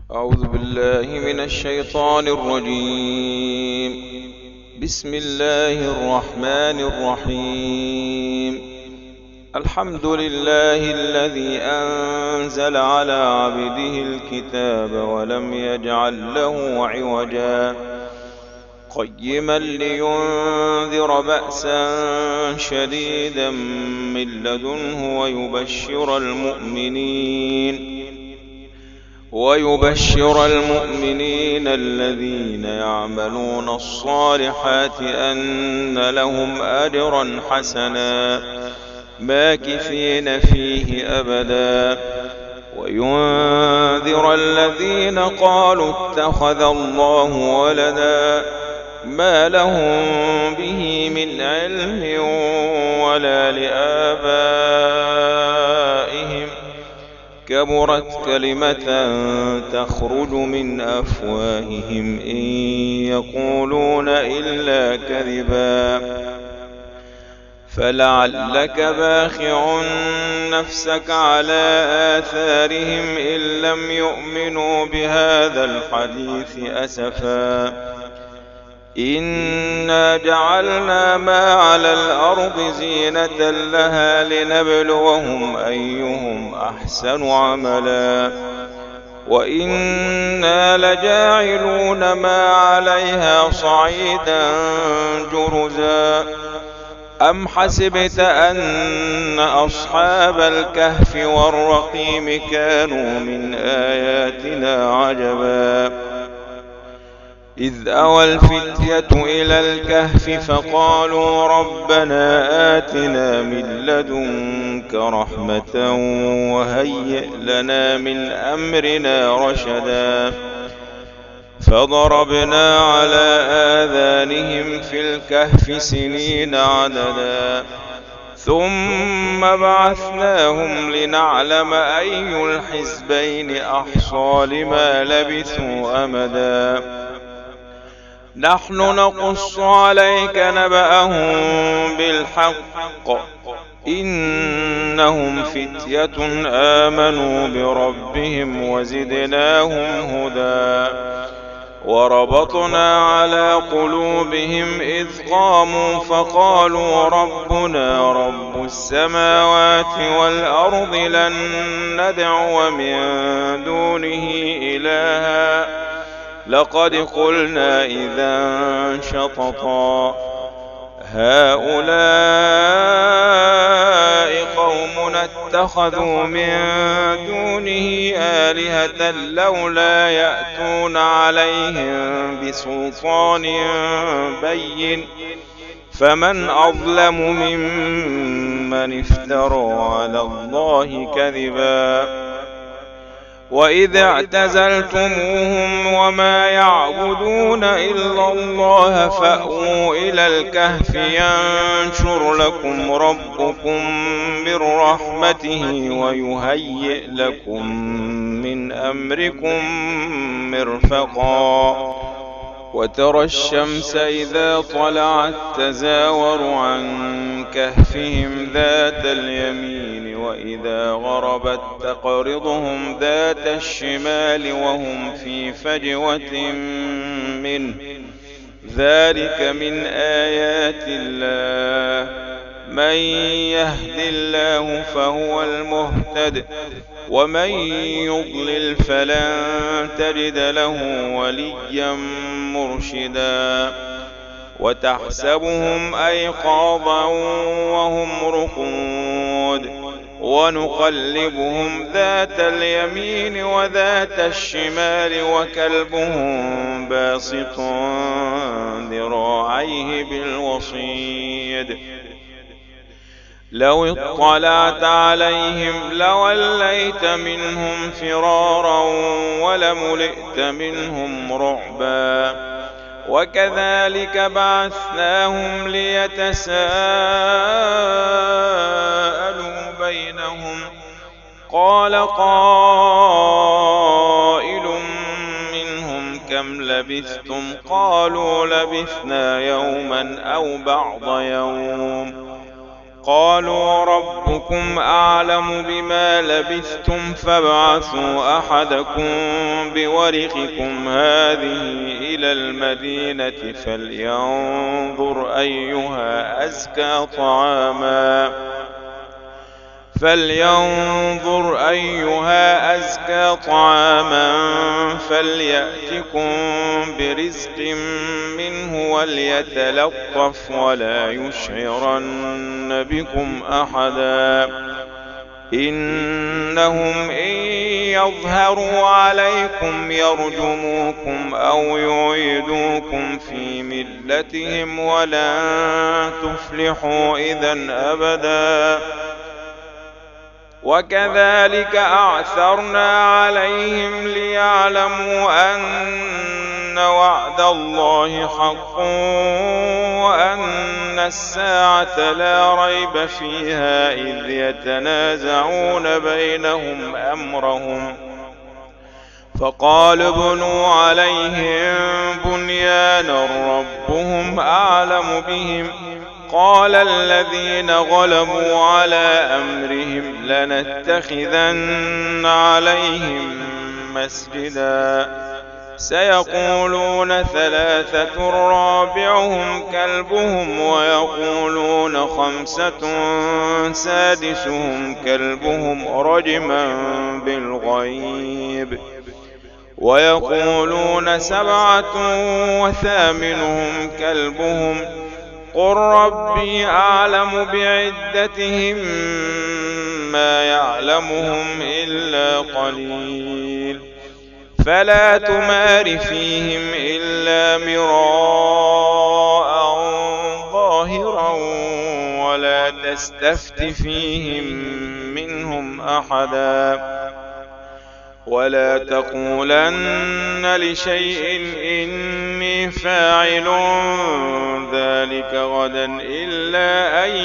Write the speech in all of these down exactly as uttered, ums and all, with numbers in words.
أعوذ بالله من الشيطان الرجيم. بسم الله الرحمن الرحيم. الحمد لله الذي أنزل على عبده الكتاب ولم يجعل له عوجا قيما لينذر بأسا شديدا من لدنه ويبشر المؤمنين ويبشر المؤمنين الذين يعملون الصالحات أن لهم أجرا حسنا ماكثين فيه أبدا وينذر الذين قالوا اتخذ الله ولدا ما لهم به من علم ولا لآبائهم كبرت كلمة تخرج من أفواههم إن يقولون إلا كذبا فلعلك باخع نفسك على آثارهم إن لم يؤمنوا بهذا الحديث أسفا إنا جعلنا ما على الأرض زينة لها لنبلوهم أيهم أحسن عملا وإنا لجاعلون ما عليها صعيدا جرزا أم حسبت أن أصحاب الكهف والرقيم كانوا من آياتنا عجبا إذ أوى الفتية إلى الكهف فقالوا ربنا آتنا من لدنك رحمة وهيئ لنا من أمرنا رشدا فضربنا على آذانهم في الكهف سنين عددا ثم بعثناهم لنعلم أي الحزبين أحصى لما لبثوا أمدا نحن نقص عليك نبأهم بالحق إنهم فتية آمنوا بربهم وزدناهم هدى وربطنا على قلوبهم إذ قاموا فقالوا ربنا رب السماوات والأرض لن ندعو من دونه إلها لقد قلنا إذا شططا هؤلاء قومنا اتخذوا من دونه آلهة لولا يأتون عليهم بسلطان بين فمن أظلم ممن افترى على الله كذبا وإذ اعتزلتموهم وما يعبدون إلا الله فأووا إلى الكهف ينشر لكم ربكم من رحمته ويهيئ لكم من أمركم مرفقا وترى الشمس إذا طلعت تزاور عن كهفهم ذات اليمين وإذا غربت تقرضهم ذات الشمال وهم في فجوة منه ذلك من آيات الله من يهد الله فهو المهتد ومن يضلل فلن تجد له وليا مرشدا وتحسبهم أيقاظا وهم رقود ونقلبهم ذات اليمين وذات الشمال وكلبهم باسط ذراعيه بالوصيد لو اطلعت عليهم لوليت منهم فرارا ولملئت منهم رعبا وكذلك بعثناهم ليتساءلوا بينهم قال قائل منهم كم لبثتم قالوا لبثنا يوما أو بعض يوم قالوا ربكم أعلم بما لبثتم فابعثوا أحدكم بورقكم هذه إلى المدينة فلينظر أيها أزكى طعاما فلينظر أيها أزكى طعاما فليأتكم برزق منه وليتلطف ولا يشعرن بكم أحدا إنهم إن يظهروا عليكم يرجموكم أو يعيدوكم في ملتهم ولن تفلحوا إذا أبدا وكذلك أعثرنا عليهم ليعلموا أن وعد الله حق وأن الساعة لا ريب فيها إذ يتنازعون بينهم أمرهم فقالوا ابنوا عليهم بنيانا ربهم أعلم بهم قال الذين غلبوا على أمرهم لنتخذن عليهم مسجدا سيقولون ثلاثة رابعهم كلبهم ويقولون خمسة سادسهم كلبهم رجما بالغيب ويقولون سبعة وثامنهم كلبهم قل ربي أعلم بعدتهم ما يعلمهم إلا قليل فلا تمار فيهم إلا مراء ظاهرا ولا تستفت فيهم منهم أحدا ولا تقولن لشيء إني فاعل ذلك غدا إلا أن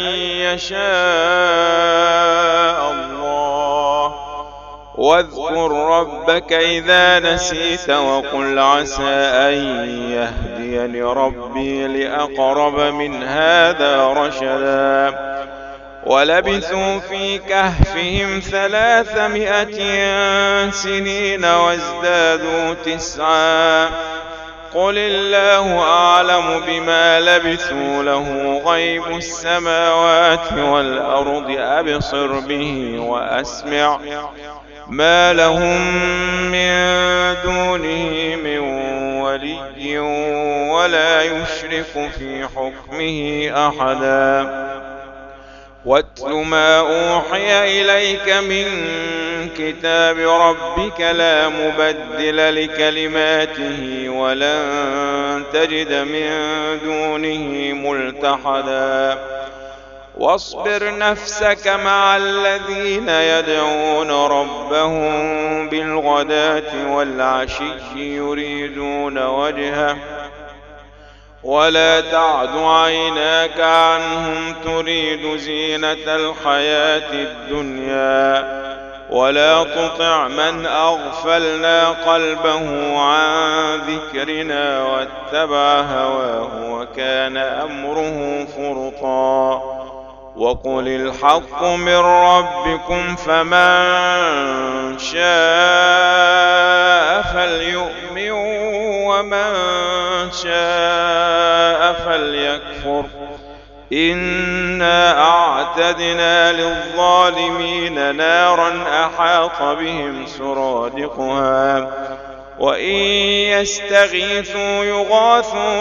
يشاء الله واذكر ربك إذا نسيت وقل عسى أن يهديني ربي لأقرب من هذا رشدا ولبثوا في كهفهم ثلاثمائة سنين وازدادوا تسعا قل الله أعلم بما لبثوا له غيب السماوات والأرض أبصر به وأسمع ما لهم من دونه من ولي ولا يشرك في حكمه أحدا واتل ما أوحي إليك من كتاب ربك لا مبدل لكلماته ولن تجد من دونه ملتحدا واصبر نفسك مع الذين يدعون ربهم بالغداة والعشي يريدون وجهه ولا تعد عيناك عنهم تريد زينة الحياة الدنيا ولا تطع من أغفلنا قلبه عن ذكرنا واتبع هواه وكان أمره فرطا وقل الحق من ربكم فمن شاء فليؤمن ومن شاء فليكفر إنا أعتدنا للظالمين نارا أحاط بهم سرادقها وإن يستغيثوا يغاثوا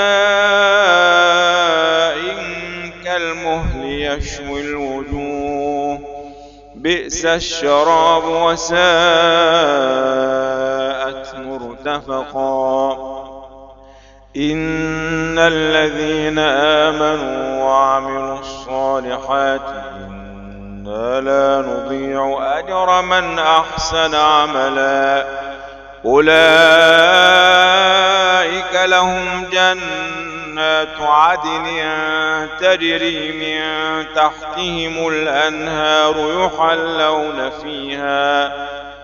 بماء كالمهل يشوي الوجوه بئس الشراب وساءت مرتفقا إن الذين آمنوا وعملوا الصالحات إنا لا نضيع أجر من أحسن عملا أولئك لهم جنات عدن تجري من تحتهم الأنهار يحلون فيها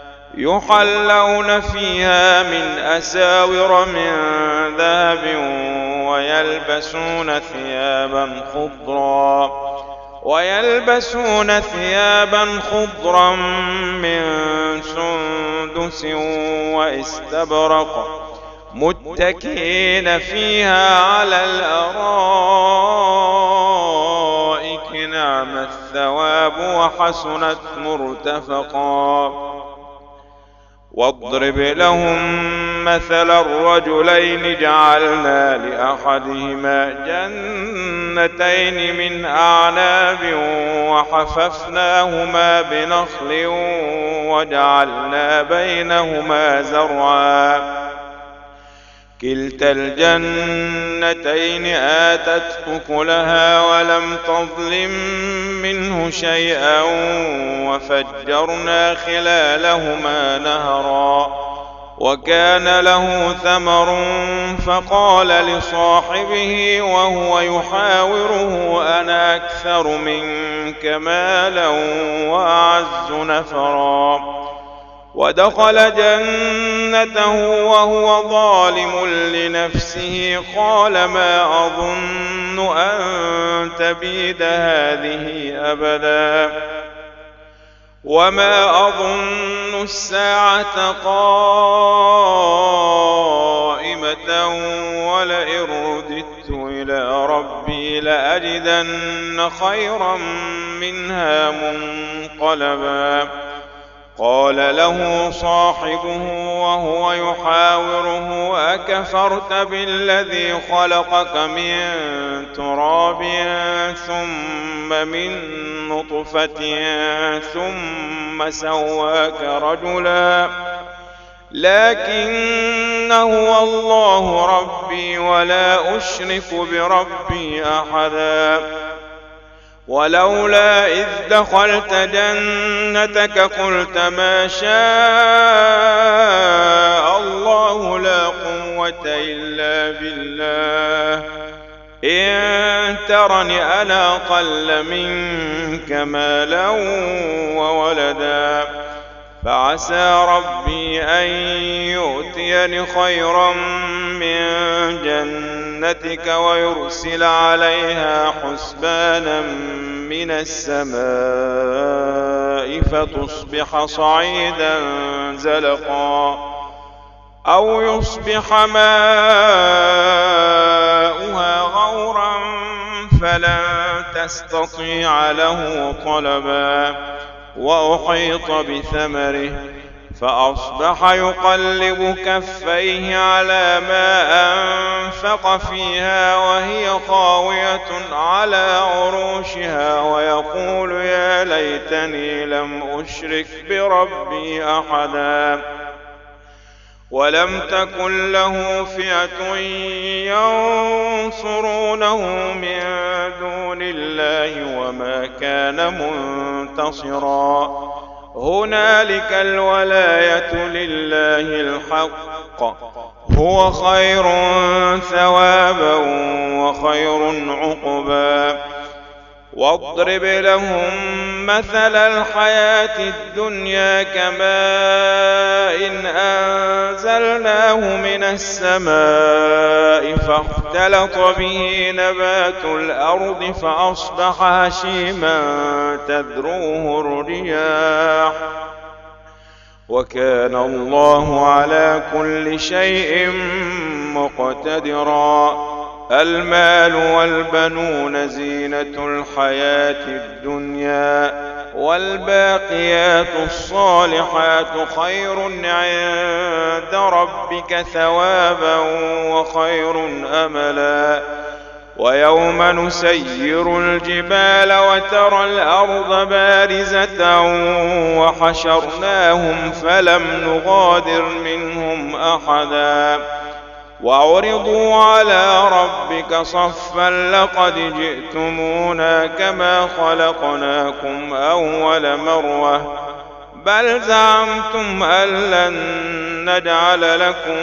يحلون فيها من أساور من ذهب ويلبسون ثيابا خضرا ويلبسون ثيابا خضرا من سندس واستبرق متكئين فيها على الأرائك نعم الثواب وحسنت مرتفقا. واضرب لهم مثل الرجلين جعلنا لأحدهما جنتين من أعناب وحففناهما بنخل وجعلنا بينهما زرعا كلتا الجنتين آتت أكلها ولم تظلم منه شيئا وفجرنا خلالهما نهرا وكان له ثمر فقال لصاحبه وهو يحاوره أنا أكثر منك مالا وأعز نفرا ودخل جنته وهو ظالم لنفسه قال ما أظن أن تبيد هذه أبدا وما أظن الساعة قائمة ولئن رددت إلى ربي لأجدن خيرا منها منقلبا. قال له صاحبه وهو يحاوره أكفرت بالذي خلقك من تراب ثم من نطفة ثم سواك رجلا لكن هو الله ربي ولا أشرك بربي أحدا. ولولا إذ دخلت جنتك قلت ما شاء الله لا قوة إلا بالله إن ترني أنا أقل منك مالا وولدا فعسى ربي أن يؤتيني خيرا من جنتك ويرسل عليها حسبانا من السماء فتصبح صعيدا زلقا أو يصبح ماؤها غورا فلن تستطيع له طلبا. وأحيط بثمره فأصبح يقلب كفيه على ما أنفق فيها وهي خاوية على عروشها ويقول يا ليتني لم أشرك بربي أحدا. ولم تكن له فئة ينصرونه من دون الله وما كان منتصرا. هنالك الولاية لله الحق هو خير ثوابا وخير عقبا. واضرب لهم مثل الحياة الدنيا كماء أنزلناه من السماء فاختلط به نبات الأرض فأصبح هشيما تذروه الرياح وكان الله على كل شيء مقتدرا. المال والبنون زينة الحياة الدنيا والباقيات الصالحات خير عند ربك ثوابا وخير أملا. ويوم نسير الجبال وترى الأرض بارزة وحشرناهم فلم نغادر منهم أحدا وعرضوا على ربك صفا لقد جئتمونا كما خلقناكم أول مرة بل زعمتم أن لن نجعل لكم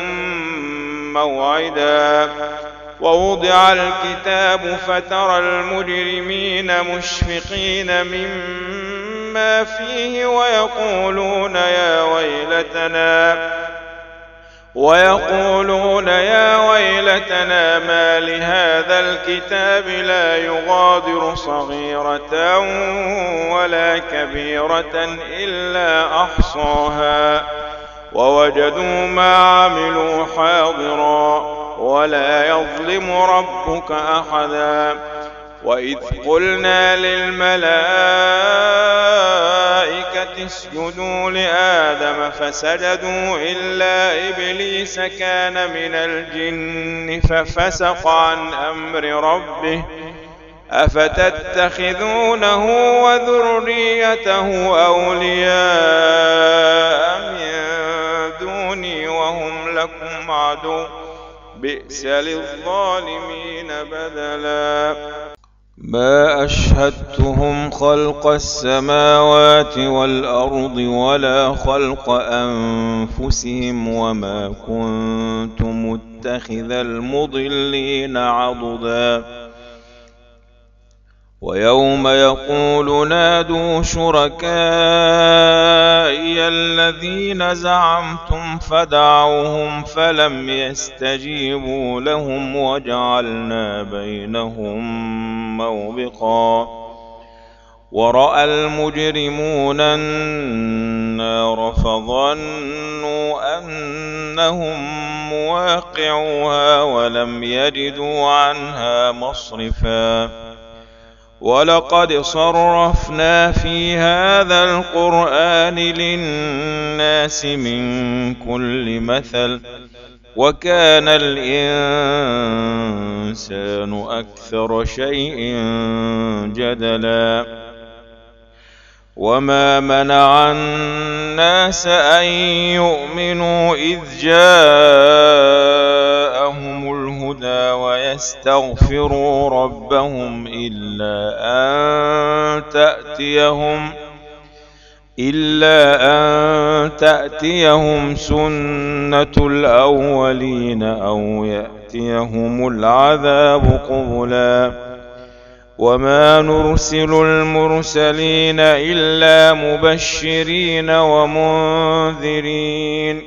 موعدا. ووضع الكتاب فترى المجرمين مشفقين مما فيه ويقولون يا ويلتنا ويقولون يا ويلتنا ما لهذا الكتاب لا يغادر صغيرة ولا كبيرة إلا أحصاها ووجدوا ما عملوا حاضرا ولا يظلم ربك أحدا. وإذ قلنا للملائكة اسجدوا لآدم فسجدوا إلا إبليس كان من الجن ففسق عن أمر ربه أفتتخذونه وذريته أولياء من دوني وهم لكم عدو بئس للظالمين بدلا. ما أشهدتهم خلق السماوات والأرض ولا خلق أنفسهم وما كنت متخذ المضلين عضدا. ويوم يقول نادوا شركائي الذين زعمتم فدعوهم فلم يستجيبوا لهم وجعلنا بينهم موبقا. ورأى المجرمون النار فظنوا أنهم مواقعوها ولم يجدوا عنها مصرفا. ولقد صرفنا في هذا القرآن للناس من كل مثل وكان الإنسان أكثر شيء جدلا. وما منع الناس أن يؤمنوا إذ جاءهم الهدى ويستغفروا ربهم إلا أن تأتيهم إلا أن تأتيهم سنة الأولين أو يأتيهم العذاب قبلا. وما نرسل المرسلين إلا مبشرين ومنذرين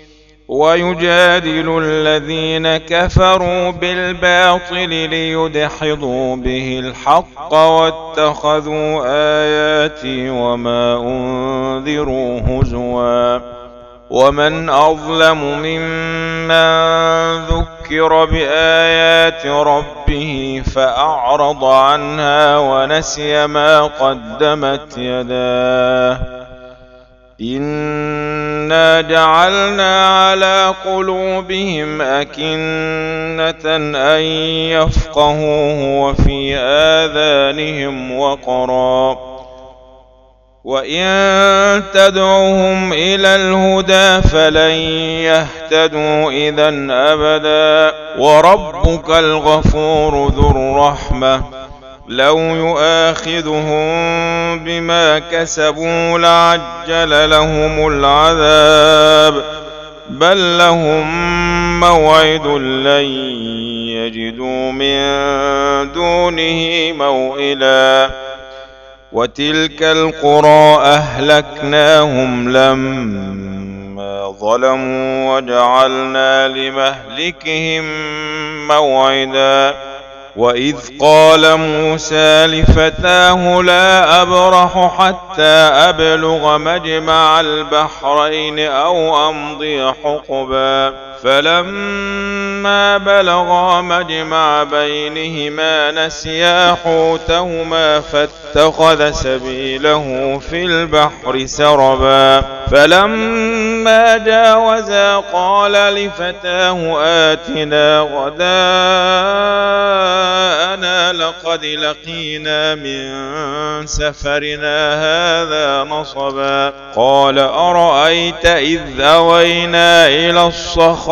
ويجادل الذين كفروا بالباطل ليدحضوا به الحق واتخذوا آياتي وما أنذروا هزوا. ومن أظلم ممن ذكر بآيات ربه فأعرض عنها ونسي ما قدمت يداه. إنا جعلنا على قلوبهم أكنة أن يفقهوه وفي آذانهم وقرا وإن تدعوهم إلى الهدى فلن يهتدوا إذا أبدا. وربك الغفور ذو الرحمة لو يؤاخذهم بما كسبوا لعجل لهم العذاب بل لهم موعد لن يجدوا من دونه موئلا. وتلك القرى أهلكناهم لما ظلموا وجعلنا لمهلكهم موعدا. وإذ قال موسى لفتاه لا أبرح حتى أبلغ مجمع البحرين أو أمضي حقبا. فلما بلغا مجمع بينهما نسيا حوتهما فاتخذ سبيله في البحر سربا. فلما جاوزا قال لفتاه آتنا غداءنا لقد لقينا من سفرنا هذا نصبا. قال أرأيت إذ أوينا إلى الصخرة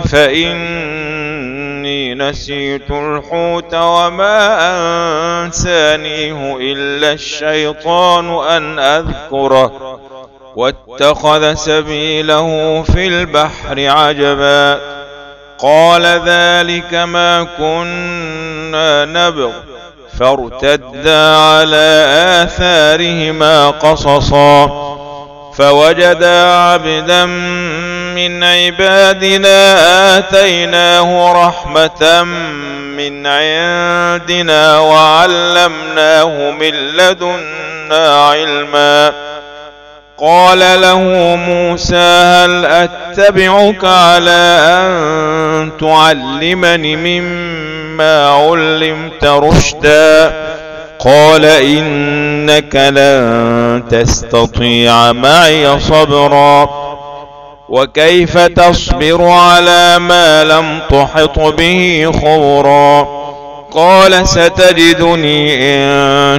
فإني نسيت الحوت وما أنسانيه إلا الشيطان أن أذكره واتخذ سبيله في البحر عجبا. قال ذلك ما كنا نبغ فارتدا على آثارهما قصصا. فوجدا عبدا من عبادنا آتيناه رحمة من عندنا وعلمناه من لدنا علما. قال له موسى هل أتبعك على أن تعلمني مما علمت رشدا؟ قال إنك لن تستطيع معي صبرا وكيف تصبر على ما لم تحط به خبرا؟ قال ستجدني إن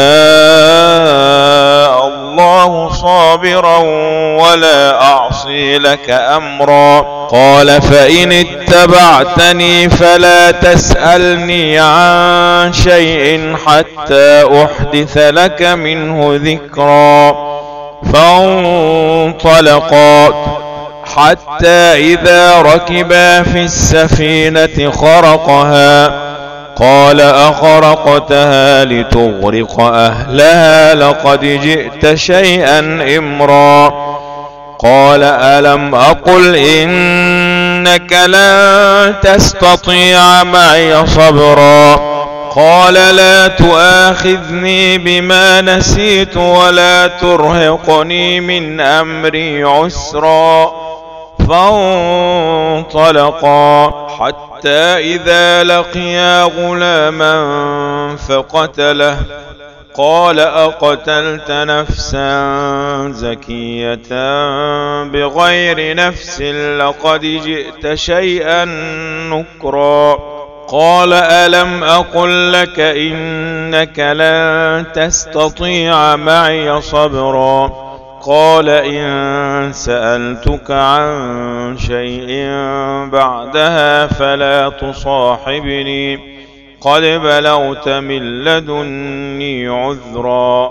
شاء الله صابرا ولا أعصي لك أمرا. قال فإن اتبعتني فلا تسألني عن شيء حتى أحدث لك منه ذكرا. فانطلقا حتى إذا ركبا في السفينة خرقها قال أخرقتها لتغرق أهلها لقد جئت شيئا إمرا. قال ألم أقل إنك لن تستطيع معي صبرا؟ قال لا تؤاخذني بما نسيت ولا ترهقني من أمري عسرا. فانطلقا حتى إذا لقيا غلاما فقتله قال أقتلت نفسا زكية بغير نفس لقد جئت شيئا نكرا. قال ألم أقل لك إنك لن تستطيع معي صبرا؟ قال إن سألتك عن شيء بعدها فلا تصاحبني قد بلغت من لدني عذرا.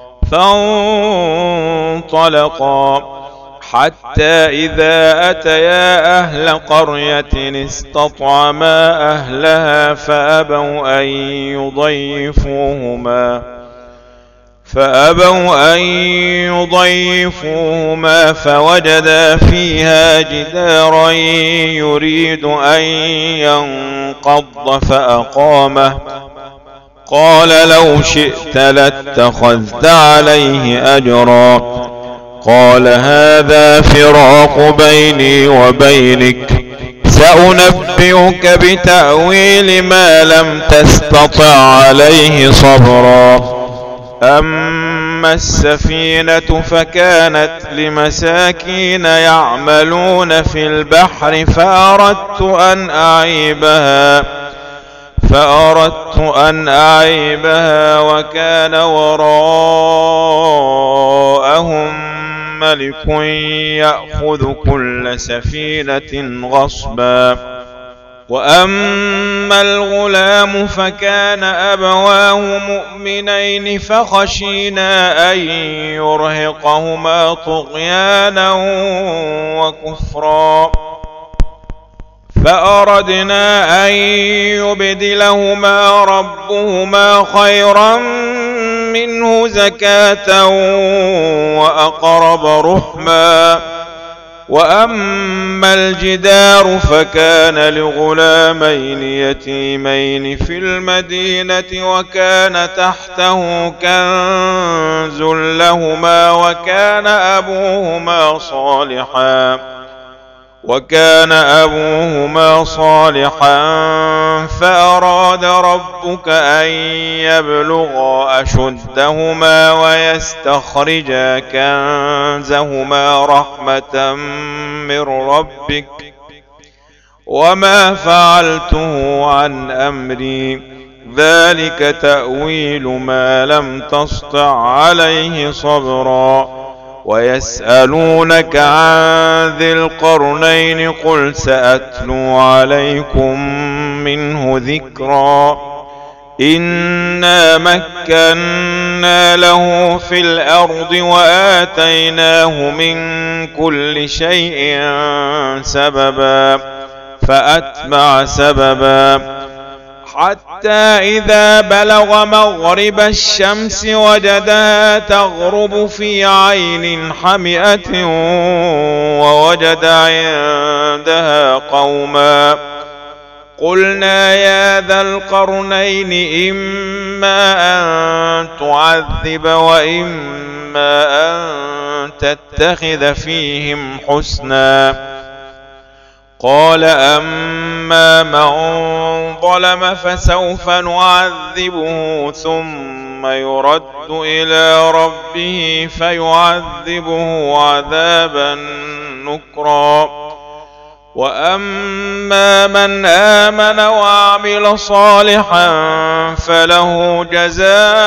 فانطلقا حتى إذا أتيا أهل قرية استطعما أهلها فأبوا أن يضيفوهما فأبوا أن يضيفوهما فوجدا فيها جدارا يريد أن ينقض فأقامه. قال لو شئت لاتخذت عليه أجرا. قال هذا فراق بيني وبينك سأنبئك بتأويل ما لم تستطع عليه صبرا. أما السفينة فكانت لمساكين يعملون في البحر فأردت أن أعيبها فأردت أن أعيبها وكان وراءهم ملك يأخذ كل سفينة غصبا. وأما الغلام فكان أبواه مؤمنين فخشينا أن يرهقهما طغيانا وكفرا فأردنا أن يبدلهما ربهما خيرا منه زكاة وأقرب رحما. وأما الجدار فكان لغلامين يتيمين في المدينة وكان تحته كنز لهما وكان أبوهما صالحا وكان أبوهما صالحا فأراد ربك أن يبلغا أشدهما ويستخرجا كنزهما رحمة من ربك وما فعلته عن أمري ذلك تأويل ما لم تسطع عليه صبرا. ويسألونك عن ذي القرنين قل سأتلو عليكم منه ذكرا. إنا مكنا له في الأرض وآتيناه من كل شيء سببا فأتبع سببا حتى إذا بلغ مغرب الشمس وجدها تغرب في عين حمئة فوجد عندها قوما. قلنا يا ذا القرنين إما أن تعذب وإما أن تتخذ فيهم حسنا. قال أما من ظلم فسوف نعذبه ثم يرد إلى ربه فيعذبه عذابا نكرا. وأما من آمن وعمل صالحا فله جزاء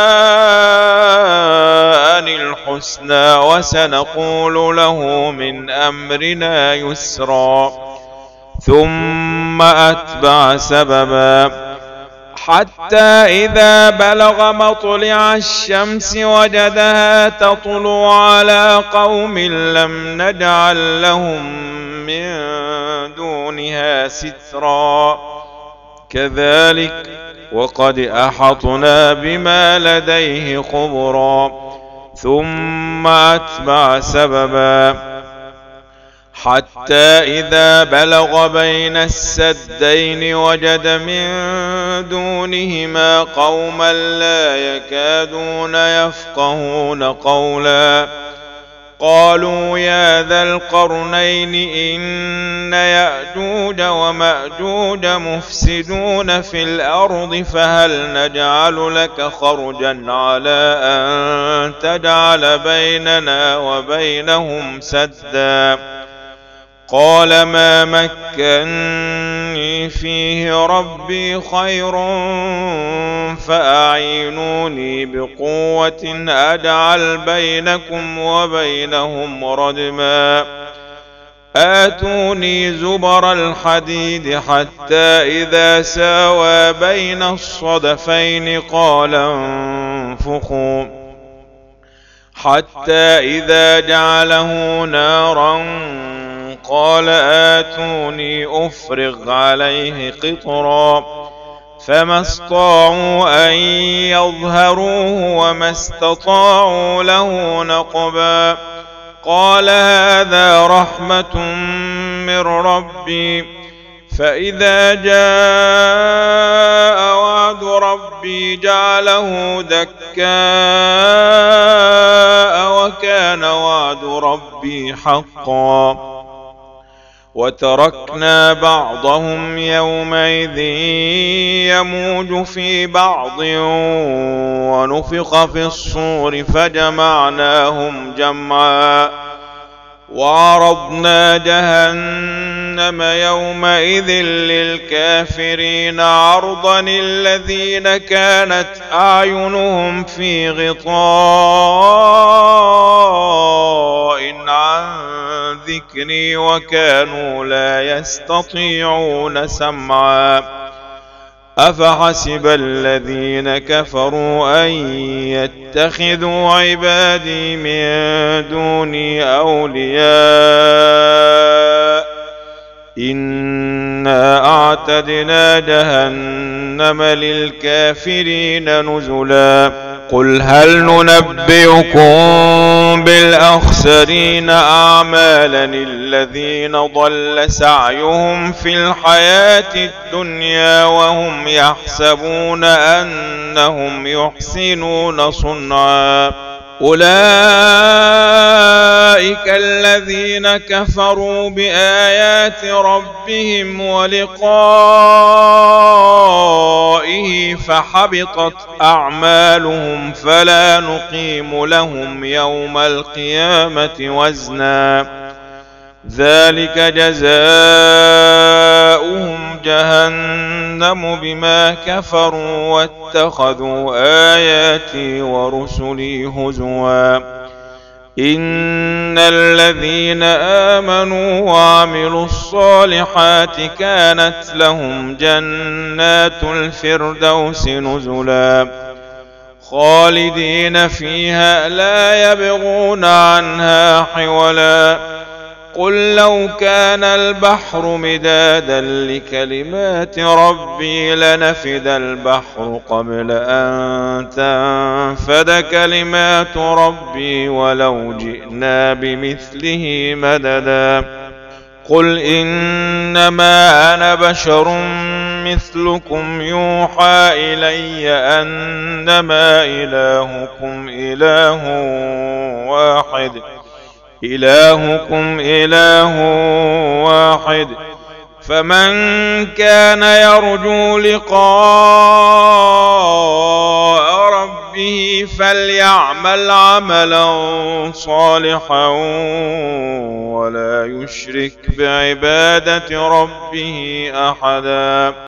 الحسنى وسنقول له من أمرنا يسرا. ثم أتبع سببا حتى إذا بلغ مطلع الشمس وجدها تطلع على قوم لم نجعل لهم من دونها سترا. كذلك وقد أحطنا بما لديه خبرا. ثم أتبع سببا حتى إذا بلغ بين السدين وجد من دونهما قوما لا يكادون يفقهون قولا. قالوا يا ذا القرنين إن يأجوج ومأجوج مفسدون في الأرض فهل نجعل لك خرجا على أن تجعل بيننا وبينهم سدا. قال ما مكني فيه ربي خير فأعينوني بقوة أجعل بينكم وبينهم ردما. آتوني زبر الحديد حتى إذا ساوى بين الصدفين قال انفخوا حتى إذا جعله نارا قال آتوني أفرغ عليه قطرا. فما استطاعوا أن يظهروه وما استطاعوا له نقبا. قال هذا رحمة من ربي فإذا جاء وعد ربي جعله دكاء وكان وعد ربي حقا. وتركنا بعضهم يومئذ يموج في بعض ونفخ في الصور فجمعناهم جمعا. وعرضنا جهنم يومئذ للكافرين عرضا الذين كانت أعينهم في غطاء عن ذكري وكانوا لا يستطيعون سمعا. أفحسب الذين كفروا أن يتخذوا عبادي من دوني أولياء إنا أعتدنا جهنم للكافرين نزلا. قل هل ننبئكم بالأخسرين أعمالا الذين ضل سعيهم في الحياة الدنيا وهم يحسبون أنهم يحسنون صنعا. أولئك الذين كفروا بآيات ربهم ولقائه فحبطت أعمالهم فلا نقيم لهم يوم القيامة وزنا. ذلك جزاؤهم جهنم بما كفروا واتخذوا آياتي ورسلي هزوا. إن الذين آمنوا وعملوا الصالحات كانت لهم جنات الفردوس نزلا خالدين فيها لا يبغون عنها حولا. قل لو كان البحر مدادا لكلمات ربي لنفد البحر قبل أن تنفد كلمات ربي ولو جئنا بمثله مددا. قل إنما أنا بشر مثلكم يوحى إلي أنما إلهكم إله واحد إلهكم إله واحد فمن كان يرجو لقاء ربه فليعمل عملا صالحا ولا يشرك بعبادة ربه أحدا.